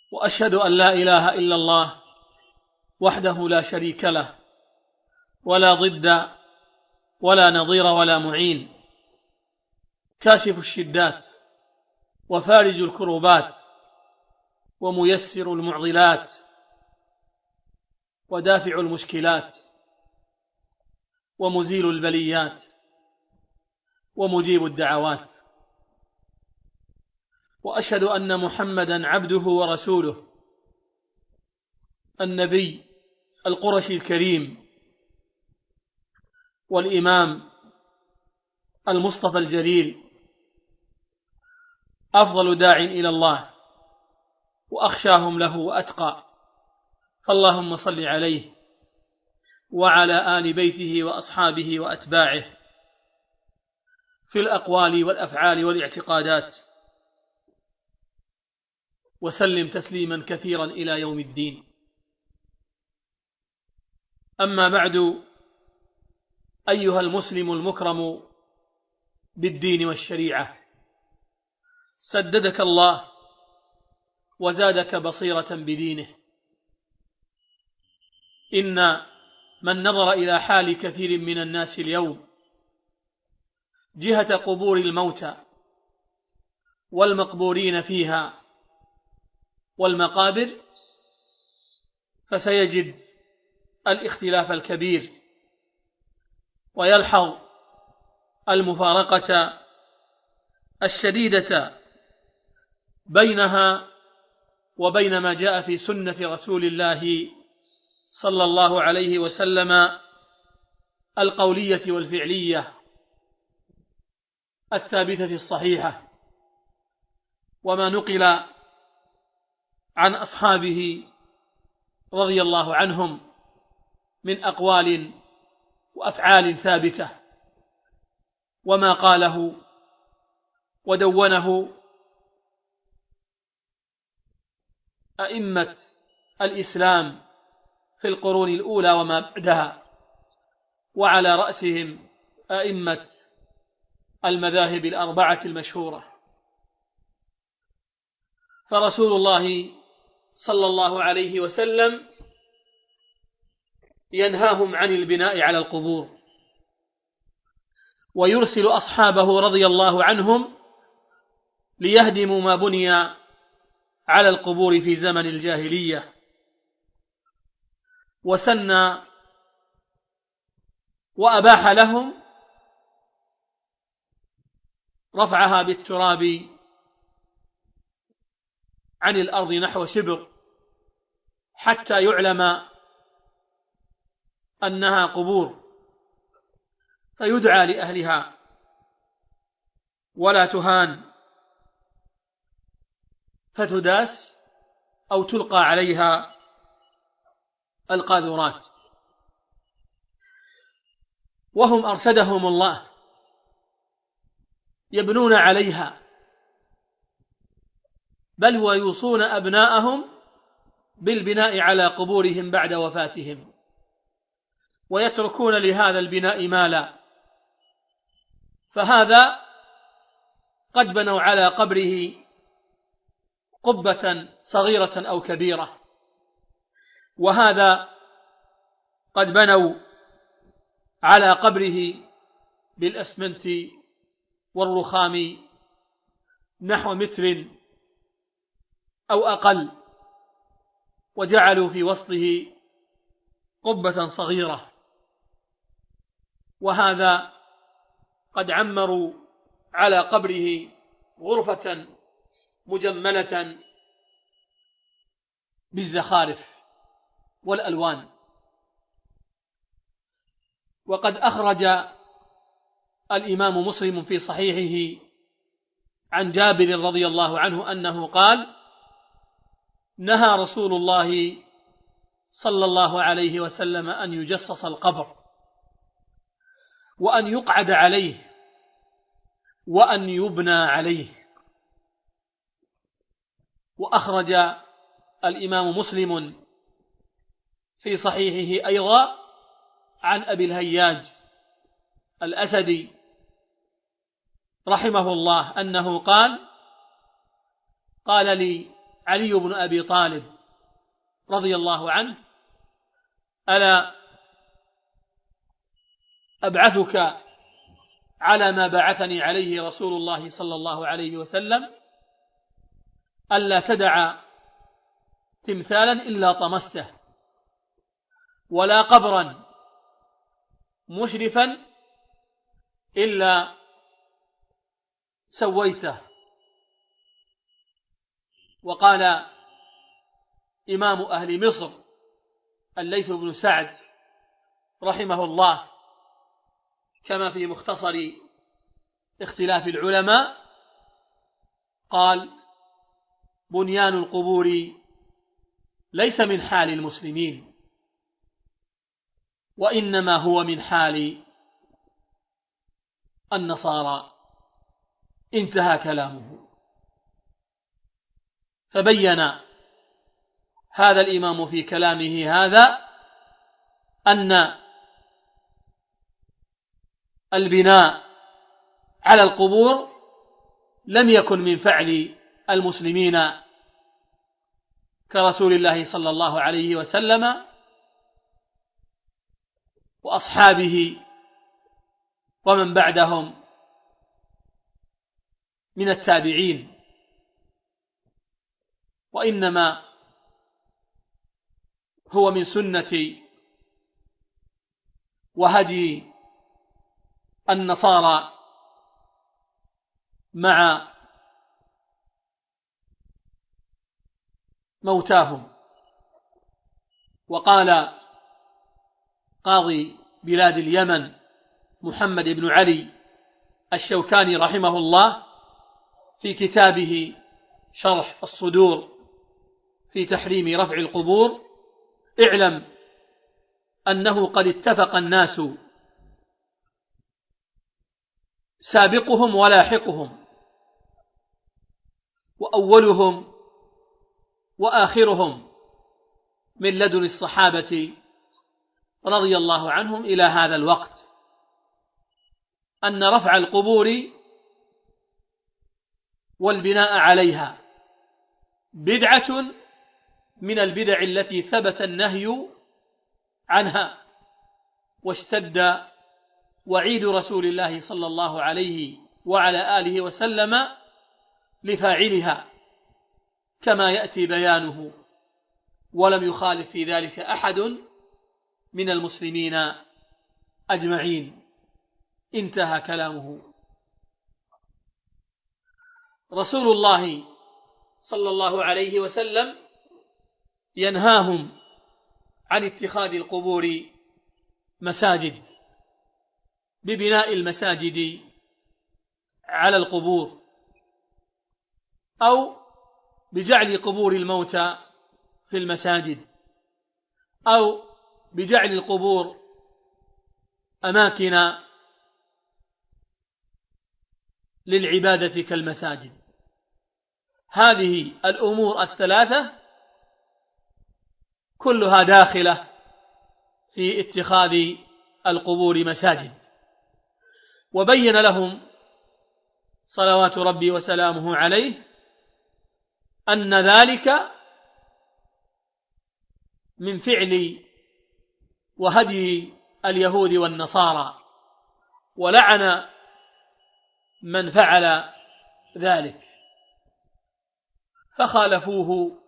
وأشهد أن لا إله إلا الله وحده لا شريك له ولا ضد ولا نظير ولا معين، كاشف الشدات وفارج الكروبات وميسر المعضلات ودافع المشكلات ومزيل البليات ومجيب الدعوات. وأشهد أن محمدًا عبده ورسوله النبي القرشي الكريم والإمام المصطفى الجليل، أفضل داع إلى الله وأخشاهم له وأتقى، فاللهم صل عليه وعلى آل بيته وأصحابه وأتباعه في الأقوال والأفعال والاعتقادات، وسلم تسليما كثيرا إلى يوم الدين. أما بعد، أيها المسلم المكرم بالدين والشريعة، سددك الله وزادك بصيرة بدينه. إن من نظر إلى حال كثير من الناس اليوم جهة قبور الموتى والمقبورين فيها والمقابر فسيجد الاختلاف الكبير، ويلحظ المفارقة الشديدة بينها وبين ما جاء في سنة رسول الله صلى الله عليه وسلم القولية والفعلية الثابتة الصحيحة، وما نقل عن أصحابه رضي الله عنهم من أقوال وأفعال ثابتة، وما قاله ودونه أئمة الإسلام في القرون الأولى وما بعدها، وعلى رأسهم أئمة المذاهب الأربعة المشهورة. فرسول الله صلى الله عليه وسلم ينهاهم عن البناء على القبور، ويرسل أصحابه رضي الله عنهم ليهدموا ما بني على القبور في زمن الجاهلية، وسن وأباح لهم رفعها بالتراب عن الأرض نحو شبر حتى يعلم أنها قبور، فيدعى لأهلها ولا تهان فتداس أو تلقى عليها القاذورات. وهم أرشدهم الله يبنون عليها، بل ويوصون أبناءهم بالبناء على قبورهم بعد وفاتهم، ويتركون لهذا البناء مالا. فهذا قد بنوا على قبره قبة صغيرة أو كبيرة، وهذا قد بنوا على قبره بالأسمنت والرخام نحو متر أو أقل، وجعلوا في وسطه قبة صغيرة، وهذا قد عمروا على قبره غرفة مجملة بالزخارف والألوان. وقد أخرج الإمام مسلم في صحيحه عن جابر رضي الله عنه أنه قال: نهى رسول الله صلى الله عليه وسلم أن يجصص القبر، وأن يقعد عليه، وأن يبنى عليه. وأخرج الإمام مسلم في صحيحه أيضا عن أبي الهياج الأسدي رحمه الله أنه قال: قال لي علي بن أبي طالب رضي الله عنه: ألا أبعثك على ما بعثني عليه رسول الله صلى الله عليه وسلم، ألا تدع تمثالا إلا طمسته، ولا قبرا مشرفا إلا سويته. وقال إمام أهل مصر الليث بن سعد رحمه الله كما في مختصر اختلاف العلماء، قال: بنيان القبور ليس من حال المسلمين، وإنما هو من حال النصارى. انتهى كلامه. فبين هذا الإمام في كلامه هذا أن البناء على القبور لم يكن من فعل المسلمين كرسول الله صلى الله عليه وسلم وأصحابه ومن بعدهم من التابعين، وإنما هو من سنة وهدي النصارى مع موتاهم. وقال قاضي بلاد اليمن محمد بن علي الشوكاني رحمه الله في كتابه شرح الصدور في تحريم رفع القبور: اعلم أنه قد اتفق الناس سابقهم ولاحقهم وأولهم وآخرهم من لدن الصحابة رضي الله عنهم إلى هذا الوقت أن رفع القبور والبناء عليها بدعة من البدع التي ثبت النهي عنها، واشتد وعيد رسول الله صلى الله عليه وعلى آله وسلم لفاعلها كما يأتي بيانه، ولم يخالف في ذلك أحد من المسلمين أجمعين. انتهى كلامه. رسول الله صلى الله عليه وسلم ينهاهم عن اتخاذ القبور مساجد ببناء المساجد على القبور، أو بجعل قبور الموتى في المساجد، أو بجعل القبور أماكن للعبادة كالمساجد. هذه الأمور الثلاثة كلها داخلة في اتخاذ القبور مساجد. وبين لهم صلوات ربي وسلامه عليه أن ذلك من فعل وهدي اليهود والنصارى، ولعن من فعل ذلك، فخالفوه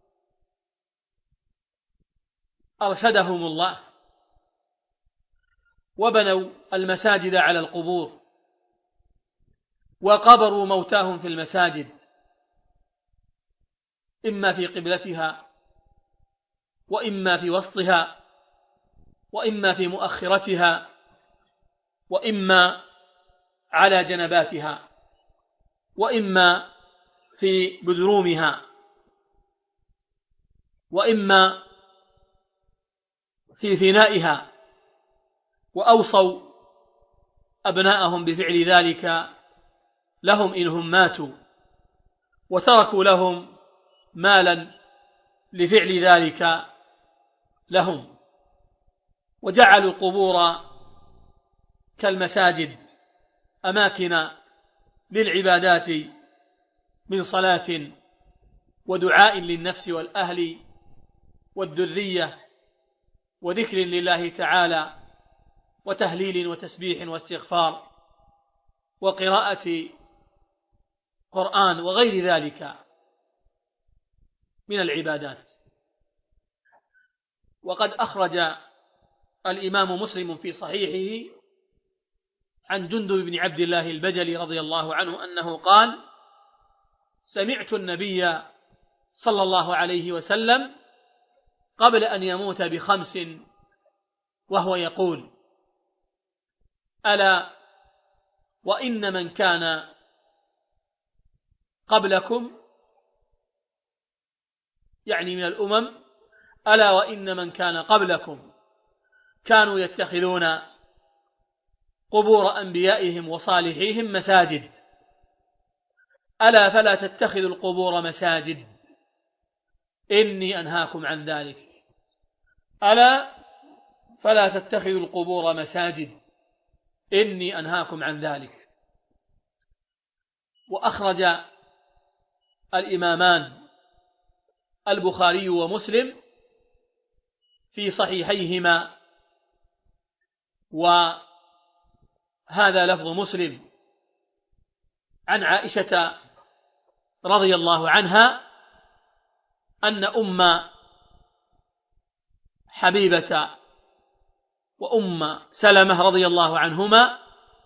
أرشدهم الله وبنوا المساجد على القبور وقبروا موتاهم في المساجد، إما في قبلتها وإما في وسطها وإما في مؤخرتها وإما على جنباتها وإما في بدرومها وإما في فنائها، وأوصوا أبناءهم بفعل ذلك لهم إنهم ماتوا، وتركوا لهم مالا لفعل ذلك لهم، وجعلوا القبور كالمساجد أماكن للعبادات من صلاة ودعاء للنفس والأهل والذرية وذكر لله تعالى وتهليل وتسبيح واستغفار وقراءة قرآن وغير ذلك من العبادات. وقد أخرج الإمام مسلم في صحيحه عن جندب بن عبد الله البجلي رضي الله عنه أنه قال: سمعت النبي صلى الله عليه وسلم قبل أن يموت ب5 وهو يقول: ألا وإن من كان قبلكم، يعني من الأمم، ألا وإن من كان قبلكم كانوا يتخذون قبور أنبيائهم وصالحيهم مساجد، ألا فلا تتخذوا القبور مساجد إني أنهاكم عن ذلك. ألا فلا تتخذوا القبور مساجد إني أنهاكم عن ذلك. وأخرج الإمامان البخاري ومسلم في صحيحيهما، وهذا لفظ مسلم، عن عائشة رضي الله عنها أن أم حبيبة وأم سلمة رضي الله عنهما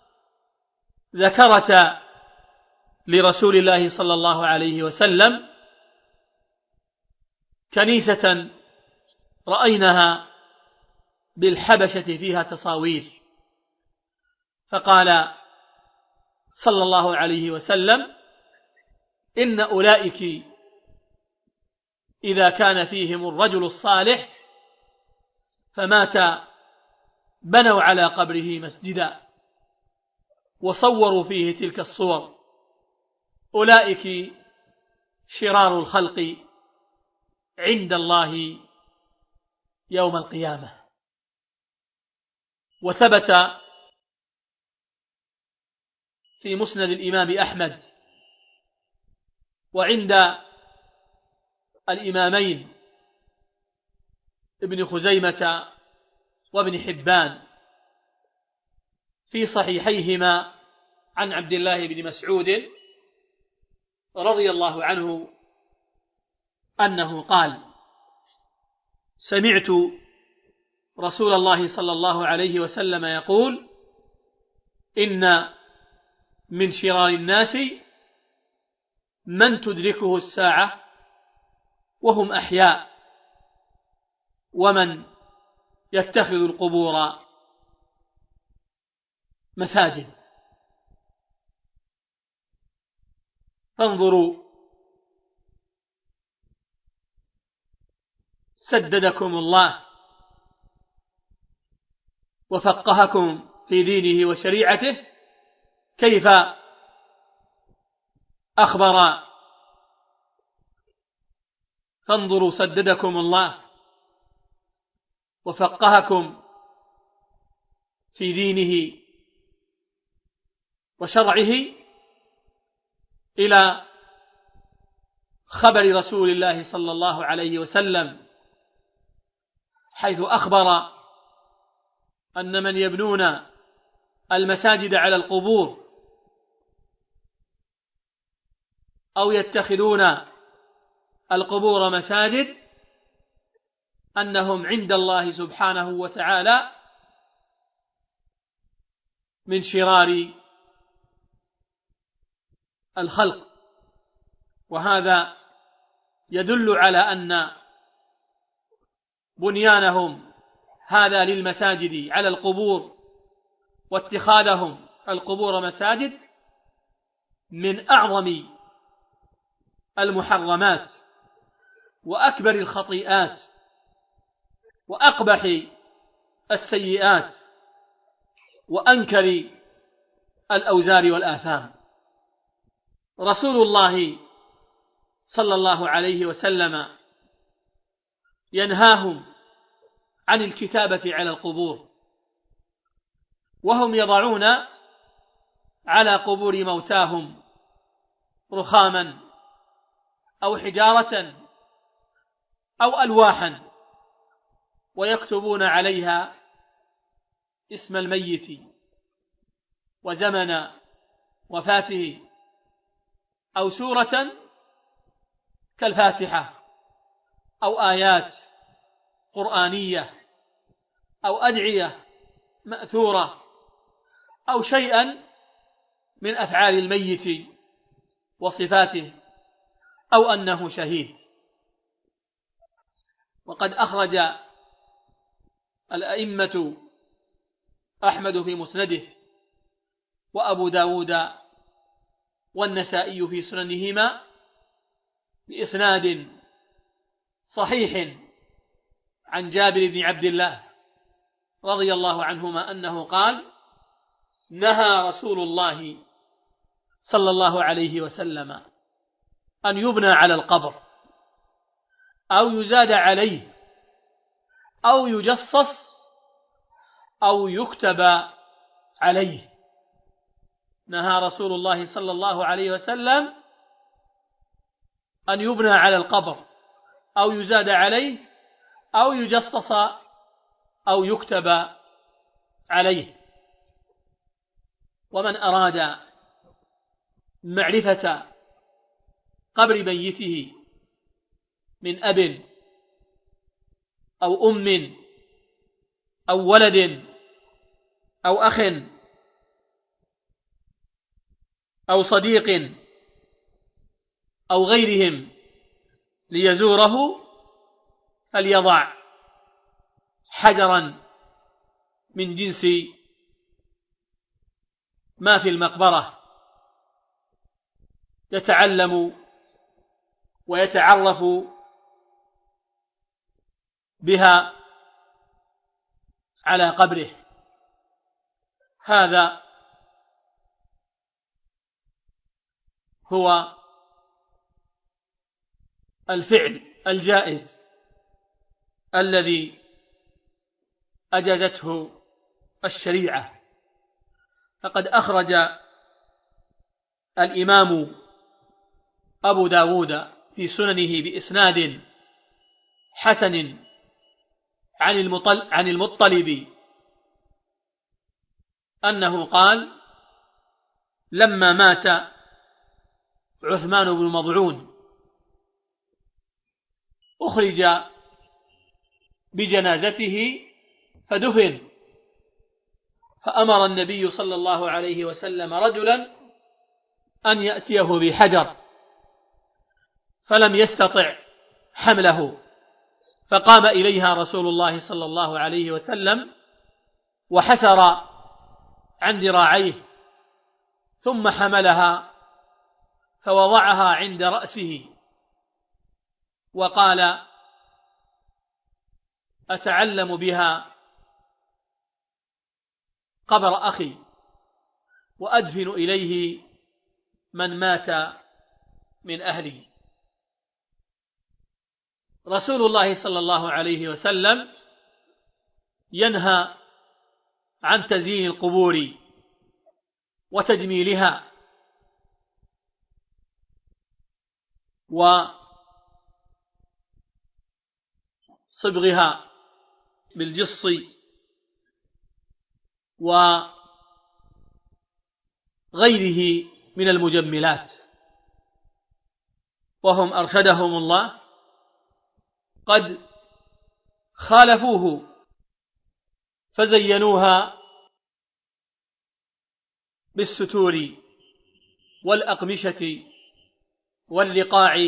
ذكرتا لرسول الله صلى الله عليه وسلم كنيسة رأيناها بالحبشة فيها تصاوير، فقال صلى الله عليه وسلم: إن أولئك إذا كان فيهم الرجل الصالح فمات بنوا على قبره مسجدا وصوروا فيه تلك الصور، أولئك شرار الخلق عند الله يوم القيامة. وثبت في مسند الإمام أحمد وعند الإمامين ابن خزيمة وابن حبان في صحيحيهما عن عبد الله بن مسعود رضي الله عنه أنه قال: سمعت رسول الله صلى الله عليه وسلم يقول: إن من شرار الناس من تدركه الساعة وهم أحياء، ومن يتخذ القبور مساجد. فانظروا، سددكم الله وفقهكم في دينه وشريعته، كيف أخبر: فانظروا سددكم الله وفقهكم في دينه وشرعه، إلى خبر رسول الله صلى الله عليه وسلم حيث أخبر أن من يبنون المساجد على القبور أو يتخذون القبور مساجد أنهم عند الله سبحانه وتعالى من شرار الخلق. وهذا يدل على أن بنيانهم هذا للمساجد على القبور واتخاذهم القبور مساجد من أعظم المحرمات وأكبر الخطيئات وأقبح السيئات وأنكر الأوزار والآثام. رسول الله صلى الله عليه وسلم ينهاهم عن الكتابة على القبور، وهم يضعون على قبور موتاهم رخاما أو حجارة أو ألواحا ويكتبون عليها اسم الميت وزمن وفاته أو سورة كالفاتحة أو آيات قرآنية أو أدعية مأثورة أو شيئا من أفعال الميت وصفاته أو أنه شهيد. وقد أخرج الأئمة أحمد في مسنده وأبو داود والنسائي في سننهما بإسناد صحيح عن جابر بن عبد الله رضي الله عنهما أنه قال: نهى رسول الله صلى الله عليه وسلم أن يبنى على القبر أو يزاد عليه أو يجصص أو يكتب عليه. نهى رسول الله صلى الله عليه وسلم أن يبنى على القبر أو يزاد عليه أو يجصص أو يكتب عليه. ومن أراد معرفة قبر ميته من أب أو أم أو ولد أو أخ أو صديق أو غيرهم ليزوره فليضع حجرا من جنس ما في المقبرة يتعلم ويتعرف بها على قبره. هذا هو الفعل الجائز الذي أجازته الشريعة. فقد أخرج الإمام أبو داود في سننه بإسناد حسن عن المطلب أنه قال: لما مات عثمان بن مضعون أخرج بجنازته فدفن، فأمر النبي صلى الله عليه وسلم رجلا أن يأتيه بحجر فلم يستطع حمله، فقام إليها رسول الله صلى الله عليه وسلم وحسر عن ذراعيه ثم حملها فوضعها عند رأسه وقال: أتعلم بها قبر أخي وأدفن إليه من مات من أهلي. رسول الله صلى الله عليه وسلم ينهى عن تزيين القبور وتجميلها وصبغها بالجص وغيره من المجملات، وهم أرشدهم الله قد خالفوه فزينوها بالستور والأقمشة واللقاع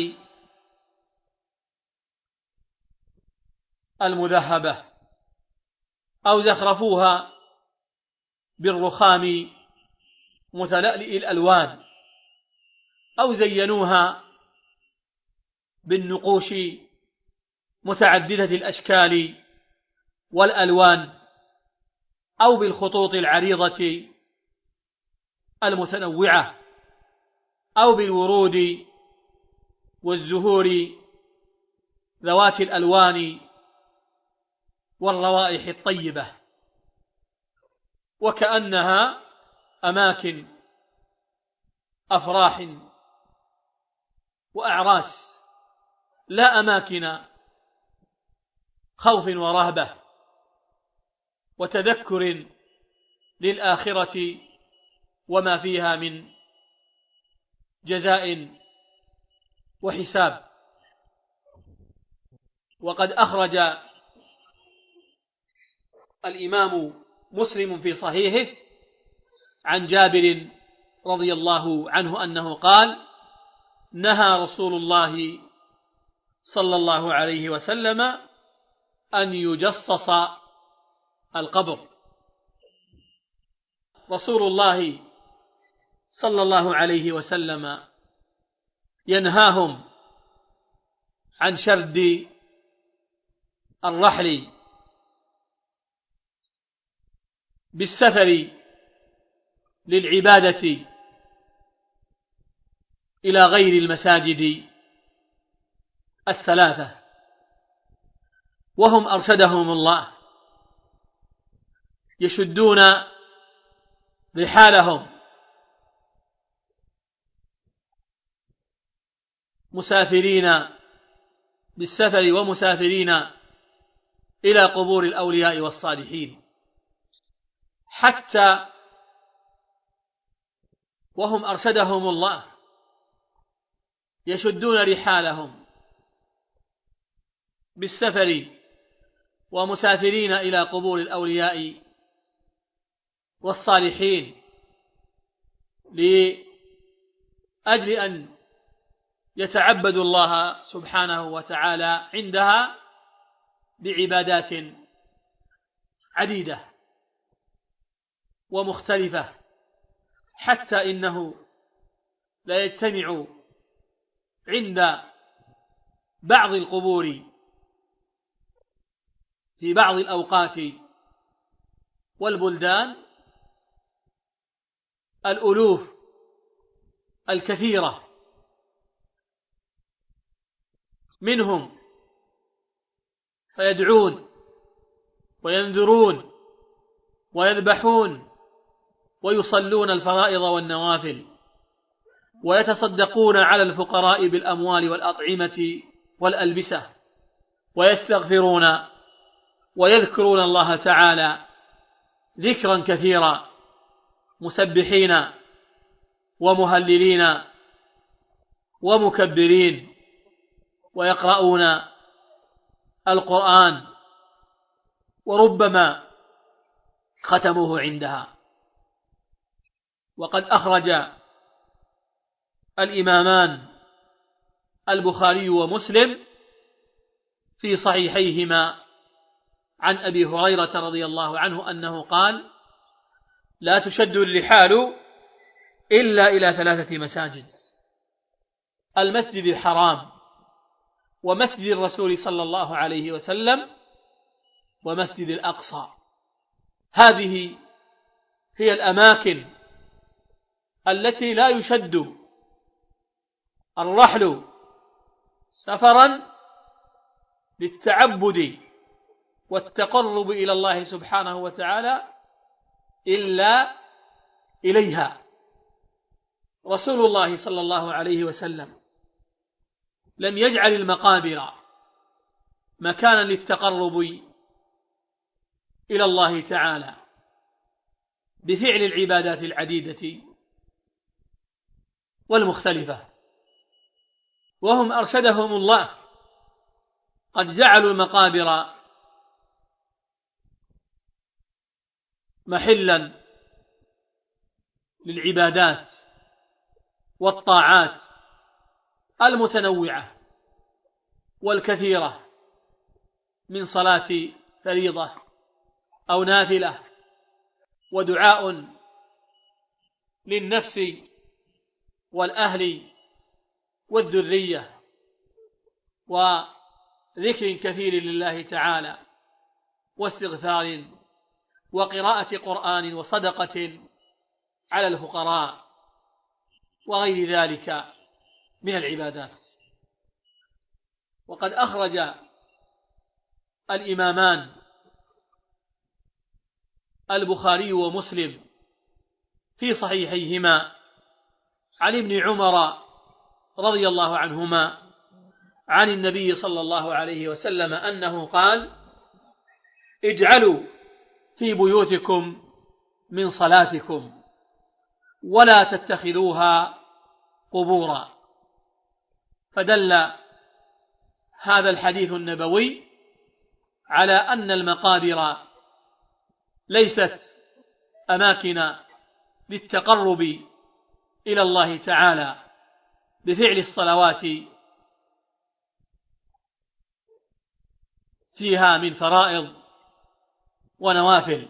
المذهبة، أو زخرفوها بالرخام متلألئ الألوان، أو زينوها بالنقوش متعددة الأشكال والألوان، أو بالخطوط العريضة المتنوعة، أو بالورود والزهور ذوات الألوان والروائح الطيبة، وكأنها أماكن أفراح وأعراس لا أماكن خوف ورهبة وتذكر للآخرة وما فيها من جزاء وحساب. وقد أخرج الإمام مسلم في صحيحه عن جابر رضي الله عنه أنه قال: نهى رسول الله صلى الله عليه وسلم أن يجصص القبر. رسول الله صلى الله عليه وسلم ينهاهم عن شرد الرحل بالسفر للعبادة إلى غير المساجد الثلاثة، وهم أرشدهم الله يشدون رحالهم مسافرين بالسفر ومسافرين إلى قبور الأولياء والصالحين، حتى وهم أرشدهم الله يشدون رحالهم بالسفر ومسافرين إلى قبور الأولياء والصالحين لأجل أن يتعبدوا الله سبحانه وتعالى عندها بعبادات عديدة ومختلفة، حتى إنه لا يجتمع عند بعض القبور في بعض الأوقات والبلدان الألوف الكثيرة منهم فيدعون وينذرون ويذبحون ويصلون الفرائض والنوافل ويتصدقون على الفقراء بالأموال والأطعمة والألبسة ويستغفرون ويذكرون الله تعالى ذكرا كثيرا مسبحين ومهللين ومكبرين، ويقرؤون القرآن وربما ختموه عندها. وقد أخرج الإمامان البخاري ومسلم في صحيحيهما عن أبي هريرة رضي الله عنه أنه قال: لا تشد الرحال إلا إلى 3 مساجد: المسجد الحرام، ومسجد الرسول صلى الله عليه وسلم، ومسجد الأقصى. هذه هي الأماكن التي لا يشد الرحل سفرا للتعبد والتقرب إلى الله سبحانه وتعالى إلا إليها. رسول الله صلى الله عليه وسلم لم يجعل المقابر مكانا للتقرب إلى الله تعالى بفعل العبادات العديدة والمختلفة، وهم أرشدهم الله قد جعلوا المقابر محلا للعبادات والطاعات المتنوعة والكثيرة من صلاة فريضة أو نافلة، ودعاء للنفس والأهل والذرية، وذكر كثير لله تعالى، واستغفار، وقراءة قرآن، وصدقة على الفقراء، وغير ذلك من العبادات. وقد أخرج الإمامان البخاري ومسلم في صحيحيهما عن ابن عمر رضي الله عنهما عن النبي صلى الله عليه وسلم أنه قال: اجعلوا في بيوتكم من صلاتكم ولا تتخذوها قبورا. فدل هذا الحديث النبوي على أن المقابر ليست أماكن للتقرب إلى الله تعالى بفعل الصلوات فيها من فرائض ونوافل.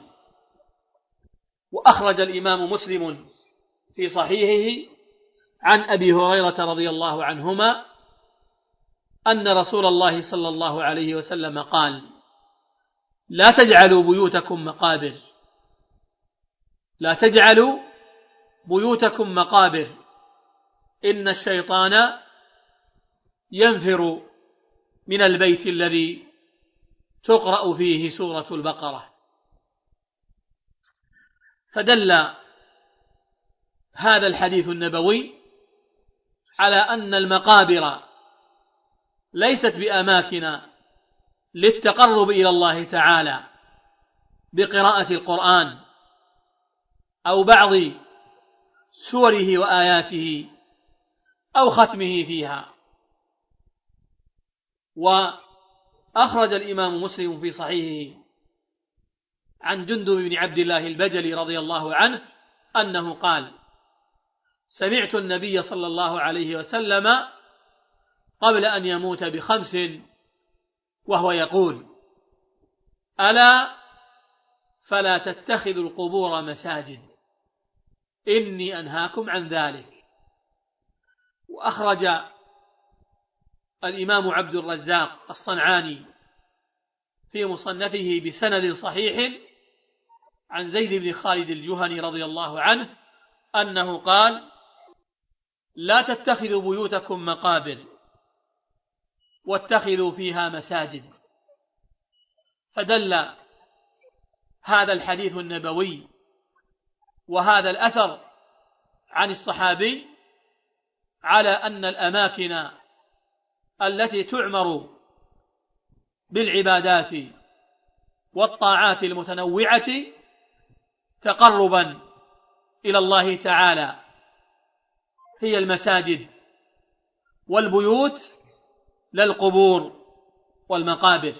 وأخرج الإمام مسلم في صحيحه عن أبي هريرة رضي الله عنهما أن رسول الله صلى الله عليه وسلم قال: لا تجعلوا بيوتكم مقابر، لا تجعلوا بيوتكم مقابر، إن الشيطان ينفر من البيت الذي تقرأ فيه سورة البقرة. فدل هذا الحديث النبوي على أن المقابر ليست بأماكن للتقرب إلى الله تعالى بقراءة القرآن أو بعض سوره وآياته أو ختمه فيها. وأخرج الإمام مسلم في صحيحه عن جندب بن عبد الله البجلي رضي الله عنه أنه قال: سمعت النبي صلى الله عليه وسلم قبل أن يموت ب5 وهو يقول: ألا فلا تتخذوا القبور مساجد، إني أنهاكم عن ذلك. وأخرج الإمام عبد الرزاق الصنعاني في مصنفه بسند صحيح عن زيد بن خالد الجهني رضي الله عنه أنه قال: لا تتخذوا بيوتكم مقابر واتخذوا فيها مساجد. فدل هذا الحديث النبوي وهذا الأثر عن الصحابي على أن الأماكن التي تعمر بالعبادات والطاعات المتنوعة تقربا إلى الله تعالى هي المساجد، والبيوت للقبور والمقابر.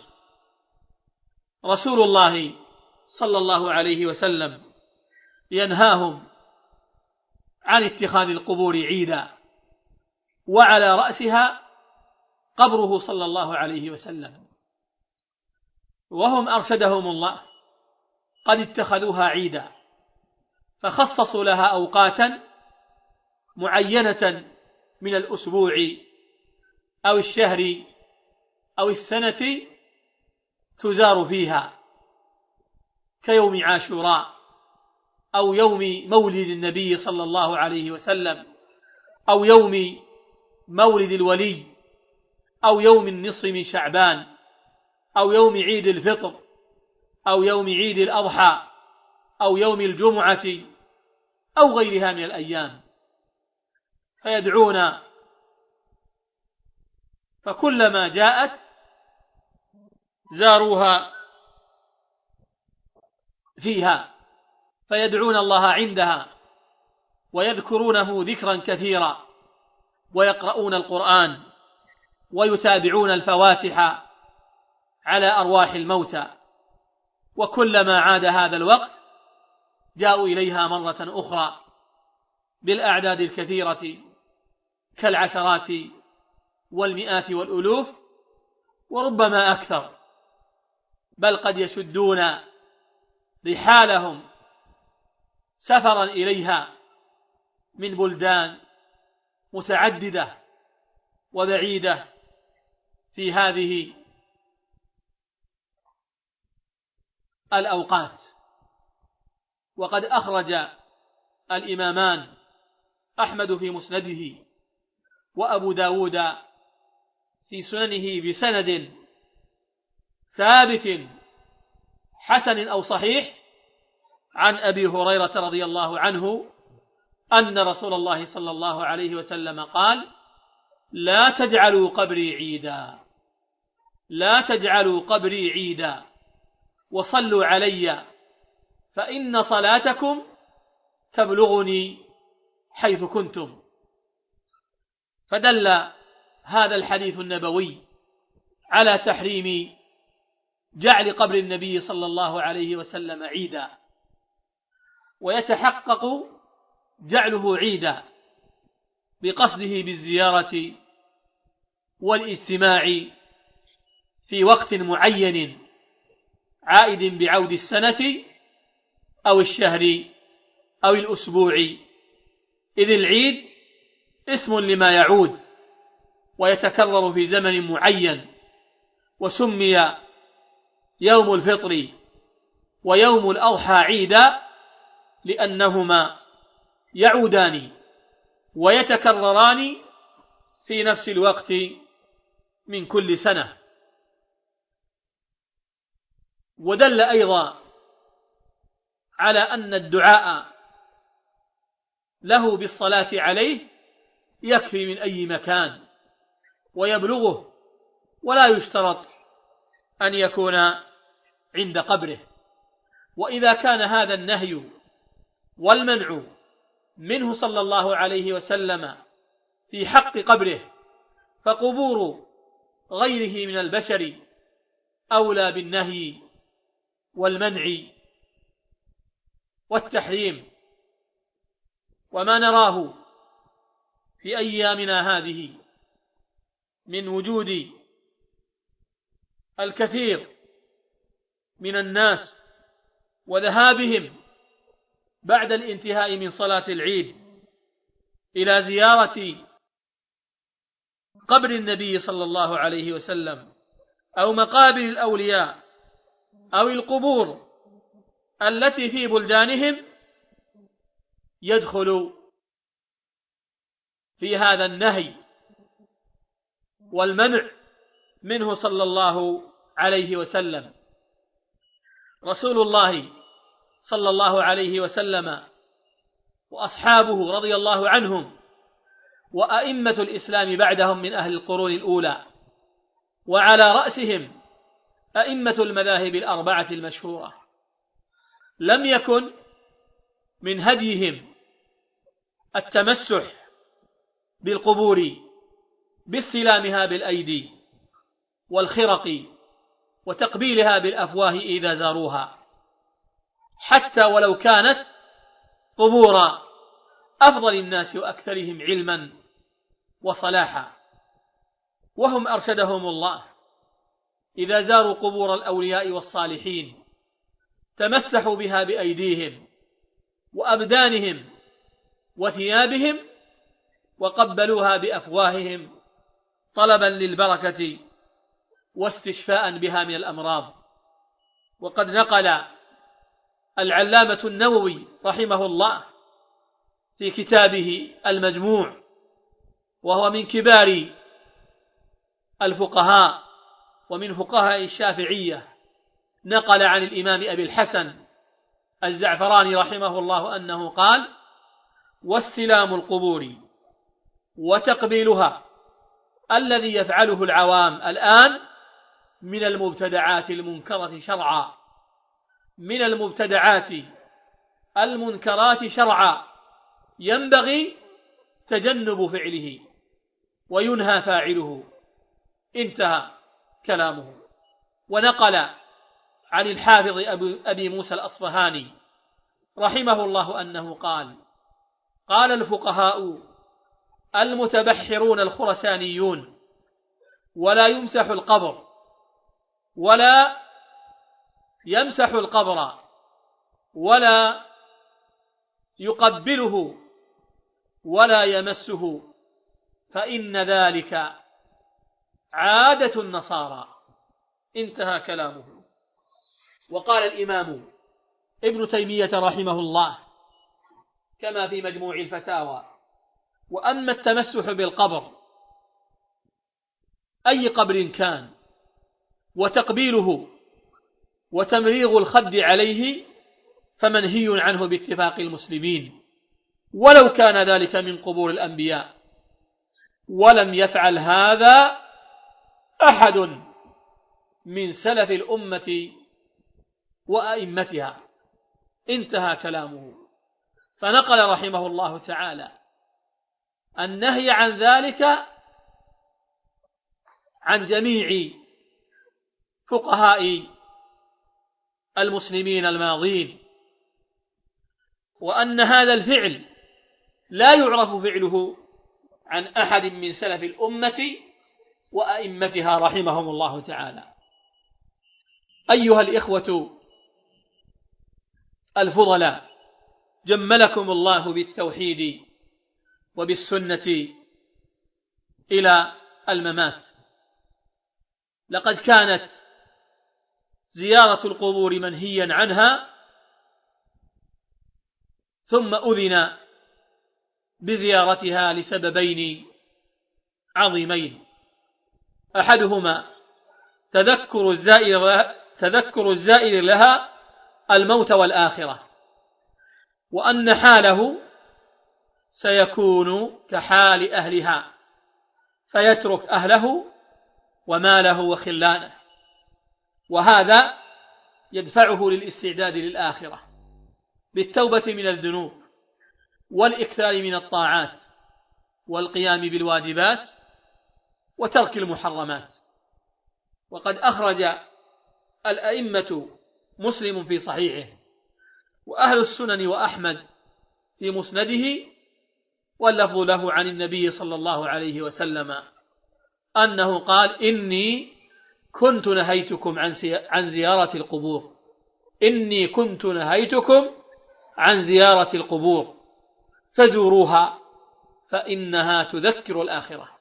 رسول الله صلى الله عليه وسلم ينهاهم عن اتخاذ القبور عيدا، وعلى رأسها قبره صلى الله عليه وسلم، وهم أرشدهم الله قد اتخذوها عيدا، فخصصوا لها أوقاتا معينة من الأسبوع أو الشهر أو السنة تزار فيها، كيوم عاشوراء أو يوم مولد النبي صلى الله عليه وسلم أو يوم مولد الولي أو يوم النصف من شعبان أو يوم عيد الفطر أو يوم عيد الأضحى أو يوم الجمعة أو غيرها من الأيام، فيدعون، فكلما جاءت زاروها فيها، فيدعون الله عندها ويذكرونه ذكرا كثيرا ويقرؤون القرآن ويتابعون الفواتح على أرواح الموتى. وكلما عاد هذا الوقت جاءوا إليها مرة أخرى بالأعداد الكثيرة كالعشرات والمئات والألوف وربما أكثر، بل قد يشدون رحالهم سفرا إليها من بلدان متعددة وبعيدة في هذه الأوقات. وقد أخرج الإمامان أحمد في مسنده وأبو داود في سننه بسند ثابت حسن أو صحيح عن أبي هريرة رضي الله عنه أن رسول الله صلى الله عليه وسلم قال: لا تجعلوا قبري عيدا، لا تجعلوا قبري عيدا، وصلوا علي فإن صلاتكم تبلغني حيث كنتم. فدل هذا الحديث النبوي على تحريم جعل قبر النبي صلى الله عليه وسلم عيدا، ويتحقق جعله عيدا بقصده بالزيارة والاجتماع في وقت معين عائد بعود السنة أو الشهر أو الأسبوع، إذ العيد اسم لما يعود ويتكرر في زمن معين، وسمي يوم الفطر ويوم الأضحى عيدا لأنهما يعودان ويتكرران في نفس الوقت من كل سنة. ودل أيضا على أن الدعاء له بالصلاة عليه يكفي من أي مكان ويبلغه، ولا يشترط أن يكون عند قبره. وإذا كان هذا النهي والمنع منه صلى الله عليه وسلم في حق قبره، فقبور غيره من البشر أولى بالنهي والمنع والتحريم. وما نراه في أيامنا هذه من وجود الكثير من الناس وذهابهم بعد الانتهاء من صلاة العيد إلى زيارة قبر النبي صلى الله عليه وسلم أو مقابر الأولياء أو القبور التي في بلدانهم، يدخل في هذا النهي والمنع منه صلى الله عليه وسلم. رسول الله صلى الله عليه وسلم وأصحابه رضي الله عنهم وأئمة الإسلام بعدهم من أهل القرون الأولى، وعلى رأسهم أئمة المذاهب الأربعة المشهورة، لم يكن من هديهم التمسح بالقبور باستلامها بالأيدي والخرق وتقبيلها بالأفواه إذا زاروها، حتى ولو كانت قبور أفضل الناس وأكثرهم علما وصلاحا. وهم أرشدهم الله إذا زاروا قبور الأولياء والصالحين تمسحوا بها بأيديهم وأبدانهم وثيابهم، وقبلوها بأفواههم طلبا للبركة واستشفاء بها من الأمراض. وقد نقل العلامة النووي رحمه الله في كتابه المجموع، وهو من كبار الفقهاء ومن فقهاء الشافعية، نقل عن الإمام أبي الحسن الزعفراني رحمه الله أنه قال: واستلام القبور وتقبيلها الذي يفعله العوام الآن من المبتدعات المنكرة شرعا، من المبتدعات المنكرات شرعا، ينبغي تجنب فعله وينهى فاعله. انتهى كلامه. ونقل عن الحافظ أبي موسى الأصفهاني رحمه الله أنه قال: قال الفقهاء المتبحرون الخرسانيون: ولا يمسح القبر ولا يمسح القبر ولا يقبله ولا يمسه، فإن ذلك عادة النصارى. انتهى كلامه. وقال الإمام ابن تيمية رحمه الله كما في مجموع الفتاوى: وأما التمسح بالقبر أي قبر كان وتقبيله وتمريغ الخد عليه فمنهي عنه باتفاق المسلمين، ولو كان ذلك من قبور الأنبياء ولم يفعل هذا أحد من سلف الأمة وأئمتها. انتهى كلامه. فنقل رحمه الله تعالى النهي عن ذلك عن جميع فقهاء المسلمين الماضين، وأن هذا الفعل لا يعرف فعله عن أحد من سلف الأمة وأئمتها رحمهم الله تعالى. أيها الإخوة الفضلاء، جملكم الله بالتوحيد وبالسنة إلى الممات. لقد كانت زيارة القبور منهيا عنها، ثم أذن بزيارتها لسببين عظيمين: أحدهما تذكر الزائر لها الموت والآخرة، وأن حاله سيكون كحال أهلها، فيترك أهله وماله وخلانه، وهذا يدفعه للاستعداد للآخرة بالتوبة من الذنوب والإكثار من الطاعات والقيام بالواجبات وترك المحرمات. وقد أخرج الأئمة مسلم في صحيحه، وأهل السنن وأحمد في مسنده، واللفظ له عن النبي صلى الله عليه وسلم أنه قال: إني كنت نهيتكم عن زيارة القبور، إني كنت نهيتكم عن زيارة القبور فزوروها فإنها تذكر الآخرة.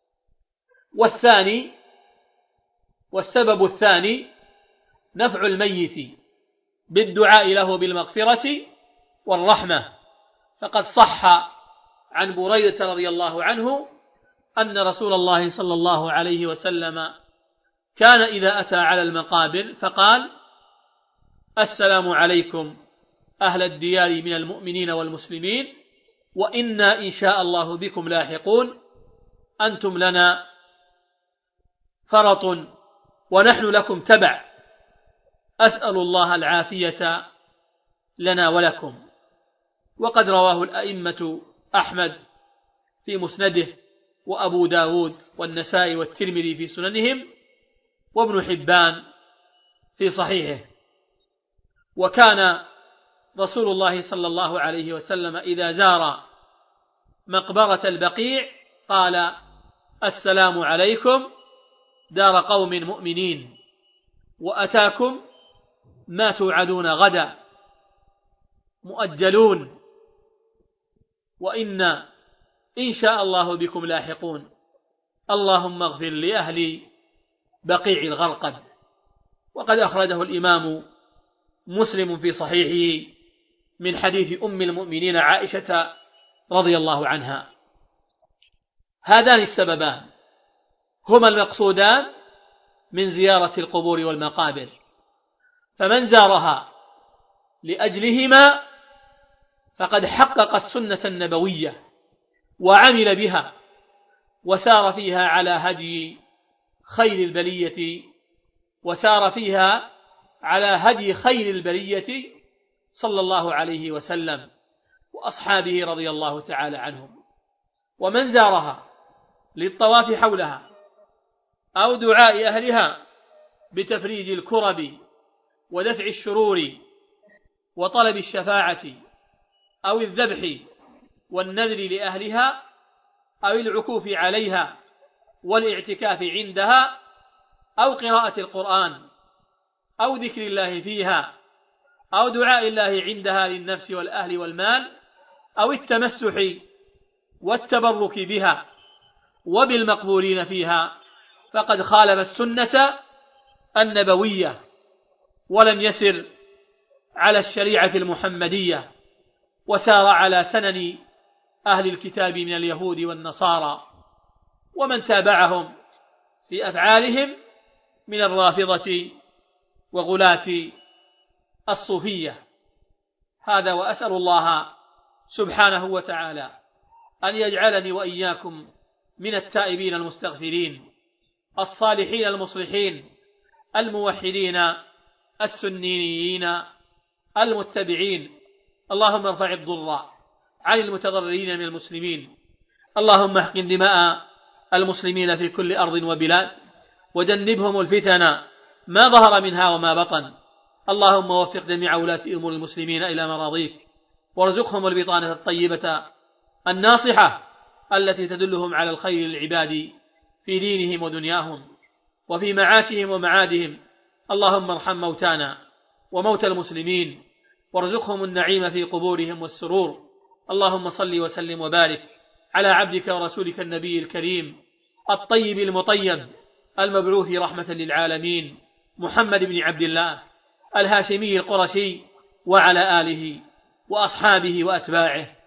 والسبب الثاني نفع الميت بالدعاء له بالمغفرة والرحمة، فقد صح عن بريدة رضي الله عنه أن رسول الله صلى الله عليه وسلم كان إذا أتى على المقابر فقال: السلام عليكم أهل الديار من المؤمنين والمسلمين، وإنا إن شاء الله بكم لاحقون، أنتم لنا فرط ونحن لكم تبع، أسأل الله العافية لنا ولكم. وقد رواه الأئمة أحمد في مسنده، وأبو داود والنسائي والترمذي في سننهم، وابن حبان في صحيحه. وكان رسول الله صلى الله عليه وسلم إذا زار مقبرة البقيع قال: السلام عليكم دار قوم مؤمنين، وأتاكم ما توعدون غدا مؤجلون، وإنا إن شاء الله بكم لاحقون، اللهم اغفر لأهل بقيع الغرقد. وقد أخرجه الإمام مسلم في صحيحه من حديث أم المؤمنين عائشة رضي الله عنها. هذان السببان هما المقصودان من زيارة القبور والمقابر، فمن زارها لأجلهما فقد حقق السنة النبوية وعمل بها، وسار فيها على هدي خير البرية صلى الله عليه وسلم وأصحابه رضي الله تعالى عنهم. ومن زارها للطواف حولها أو دعاء أهلها بتفريج الكرب ودفع الشرور وطلب الشفاعة أو الذبح والنذر لأهلها أو العكوف عليها والاعتكاف عندها أو قراءة القرآن أو ذكر الله فيها أو دعاء الله عندها للنفس والأهل والمال أو التمسح والتبرك بها وبالمقبورين فيها، فقد خالف السنة النبوية ولم يسر على الشريعة المحمدية، وسار على سنن أهل الكتاب من اليهود والنصارى ومن تابعهم في أفعالهم من الرافضة وغلاة الصوفية. هذا، وأسأل الله سبحانه وتعالى أن يجعلني وإياكم من التائبين المستغفرين الصالحين المصلحين الموحدين السنيين المتبعين. اللهم ارفع الضر عن المتضررين من المسلمين. اللهم احقن دماء المسلمين في كل أرض وبلاد، وجنبهم الفتن ما ظهر منها وما بطن. اللهم وفق جميع ولاة أمور المسلمين إلى مراضيك، وارزقهم البطانة الطيبة الناصحة التي تدلهم على الخير للعباد في دينهم ودنياهم وفي معاشهم ومعادهم. اللهم ارحم موتانا وموتى المسلمين، وارزقهم النعيم في قبورهم والسرور. اللهم صل وسلم وبارك على عبدك ورسولك النبي الكريم الطيب المطيب المبعوث رحمة للعالمين، محمد بن عبد الله الهاشمي القرشي، وعلى آله وأصحابه وأتباعه